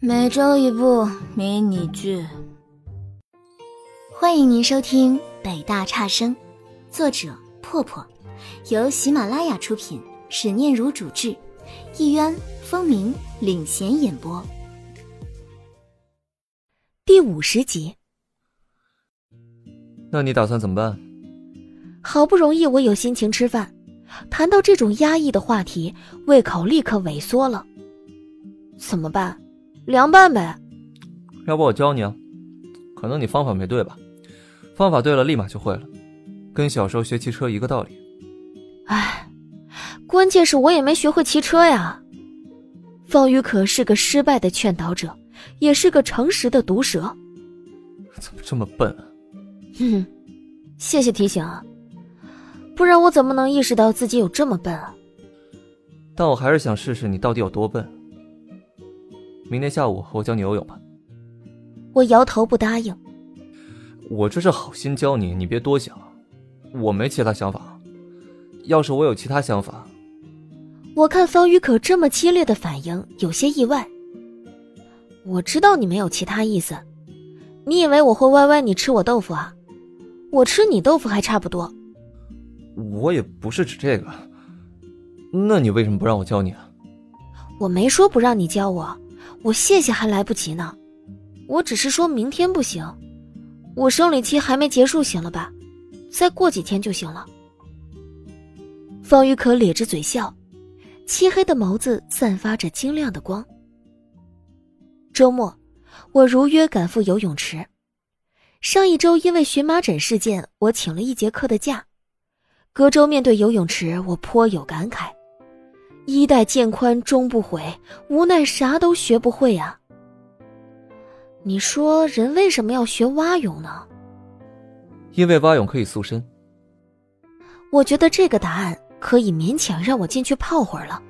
每周一部迷你剧。欢迎您收听北大差生，作者破破，由喜马拉雅出品，史念如主制，一渊、风鸣领衔演播。第50集。 那你打算怎么办？ 好不容易我有心情吃饭，谈到这种压抑的话题，胃口立刻萎缩了。怎么办？凉拌呗。 要不我教你啊，可能你方法没对吧，方法对了立马就会了，跟小时候学骑车一个道理。 唉，关键是我也没学会骑车呀。方宇可是个失败的劝导者，也是个诚实的毒舌。 怎么这么笨啊？ 谢谢提醒啊，不然我怎么能意识到自己有这么笨啊？ 但我还是想试试你到底有多笨。明天下午我教你游泳吧。 我摇头不答应。 我这是好心教你，你别多想，我没其他想法。要是我有其他想法…… 我看方宇可这么激烈的反应，有些意外。我知道你没有其他意思，你以为我会歪歪你吃我豆腐啊？我吃你豆腐还差不多。 我也不是指这个，那你为什么不让我教你啊？ 我没说不让你教我，我谢谢还来不及呢。我只是说明天不行，我生理期还没结束行了吧？再过几天就行了。方宇可咧着嘴笑，漆黑的眸子散发着晶亮的光。周末，我如约赶赴游泳池。上一周因为荨麻疹事件，我请了1节课的假。隔周面对游泳池，我颇有感慨。衣带渐宽终不悔，无奈啥都学不会啊。你说人为什么要学蛙泳呢？ 因为蛙泳可以塑身。 我觉得这个答案可以勉强让我进去泡会儿了。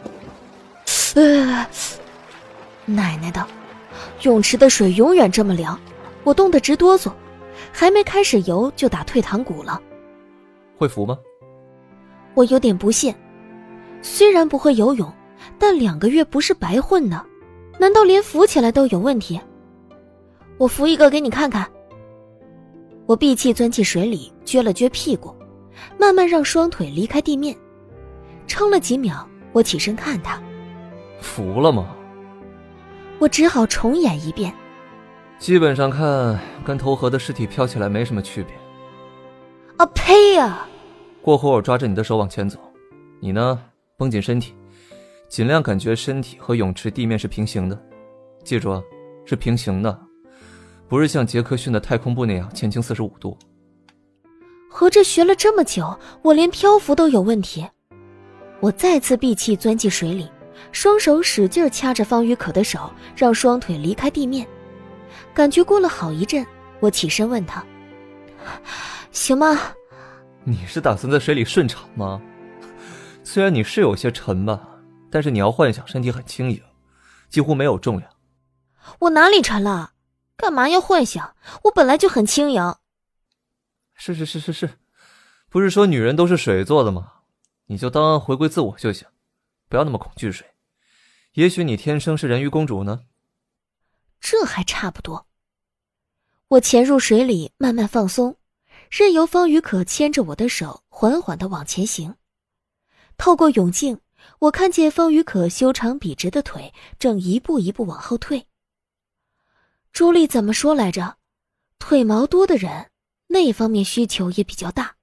奶奶的，泳池的水永远这么凉，我冻得直哆嗦，还没开始游就打退堂鼓了。 会浮吗？ 我有点不信，虽然不会游泳，但2个月不是白混呢，难道连浮起来都有问题？我浮一个给你看看。我闭气钻进水里，撅了撅屁股，慢慢让双腿离开地面。撑了几秒，我起身看他。 浮了吗？ 我只好重演一遍。 基本上看跟投河的尸体飘起来没什么区别。 啊呸呀！ 过会儿我抓着你的手往前走，你呢绷紧身体，尽量感觉身体和泳池地面是平行的，记住啊，是平行的，不是像杰克逊的太空步那样前倾45度。 合着学了这么久，我连漂浮都有问题。我再次闭气钻进水里，双手使劲掐着方宇可的手，让双腿离开地面。感觉过了好一阵，我起身问他，行吗？ 你是打算在水里顺产吗？虽然你是有些沉吧，但是你要幻想身体很轻盈，几乎没有重量。 我哪里沉了？干嘛要幻想？我本来就很轻盈。 是，不是说女人都是水做的吗？你就当回归自我就行，不要那么恐惧水。也许你天生是人鱼公主呢。 这还差不多。我潜入水里，慢慢放松，任由方宇可牵着我的手缓缓地往前行。透过泳镜，我看见方宇可修长笔直的腿正一步一步往后退。朱莉怎么说来着？腿毛多的人那方面需求也比较大。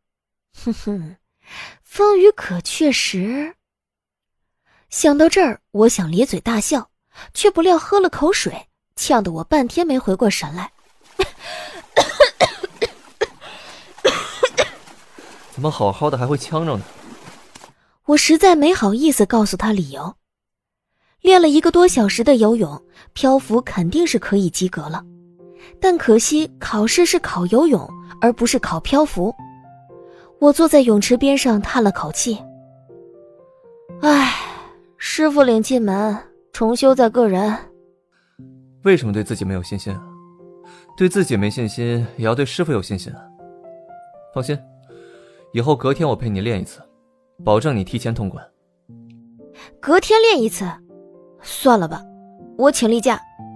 方宇可确实……想到这儿，我想咧嘴大笑，却不料喝了口水，呛得我半天没回过神来。 怎么好好的还会呛着呢？ 我实在没好意思告诉他理由。练了1个多小时的游泳，漂浮肯定是可以及格了，但可惜考试是考游泳，而不是考漂浮。我坐在泳池边上叹了口气，唉，师傅领进门，重修在个人。 为什么对自己没有信心啊？对自己没信心，也要对师傅有信心啊。放心，以后隔天我陪你练一次，保证你提前通关。 隔天练一次？算了吧，我请例假，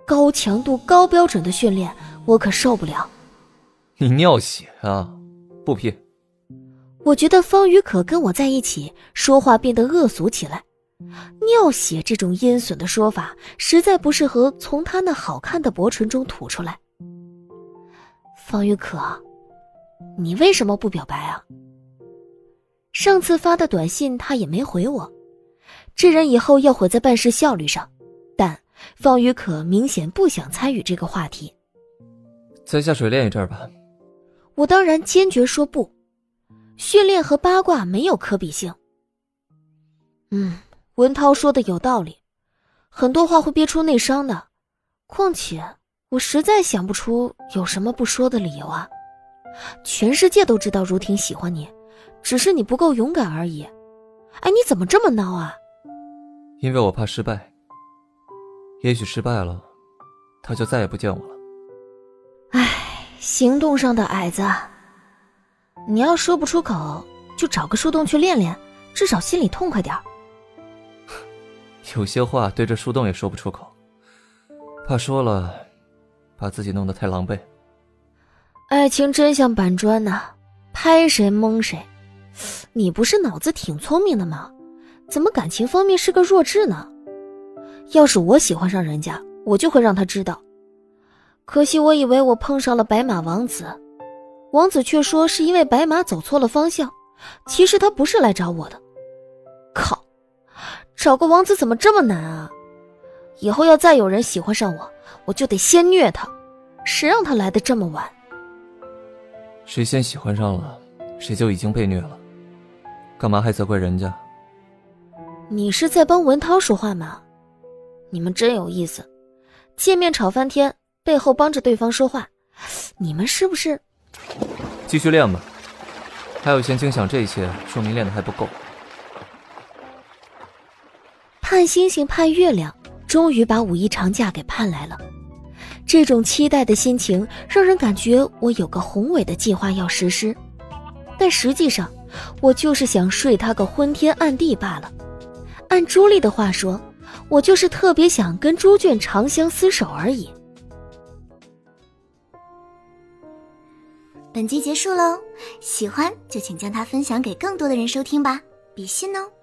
高强度高标准的训练我可受不了。 你尿血啊？不批。 我觉得方雨可跟我在一起说话变得恶俗起来，尿血这种阴损的说法实在不适合从他那好看的薄唇中吐出来。方雨可，你为什么不表白啊？上次发的短信他也没回我，这人以后要毁在办事效率上，但方雨可明显不想参与这个话题。 再下水练一阵吧。 我当然坚决说不，训练和八卦没有可比性。文涛说的有道理，很多话会憋出内伤的，况且我实在想不出有什么不说的理由啊。全世界都知道如婷喜欢你，只是你不够勇敢而已。哎，你怎么这么孬啊？ 因为我怕失败，也许失败了，他就再也不见我了。 唉，行动上的矮子，你要说不出口，就找个树洞去练练，至少心里痛快点。 有些话对着树洞也说不出口，怕说了把自己弄得太狼狈。 爱情真像板砖呐，拍谁蒙谁。你不是脑子挺聪明的吗？怎么感情方面是个弱智呢？要是我喜欢上人家，我就会让他知道。可惜我以为我碰上了白马王子，王子却说是因为白马走错了方向，其实他不是来找我的。靠，找个王子怎么这么难啊？以后要再有人喜欢上我，我就得先虐他，谁让他来得这么晚？ 谁先喜欢上了，谁就已经被虐了，干嘛还责怪人家？ 你是在帮文涛说话吗？你们真有意思，见面吵翻天，背后帮着对方说话，你们是不是？ 继续练吧，还有闲情想这些，说明练得还不够。 盼星星盼月亮，终于把五一长假给盼来了。这种期待的心情让人感觉我有个宏伟的计划要实施，但实际上我就是想睡他个昏天暗地罢了。按朱莉的话说，我就是特别想跟猪圈长相厮守而已。 本集结束喽，喜欢就请将它分享给更多的人收听吧，比心哦。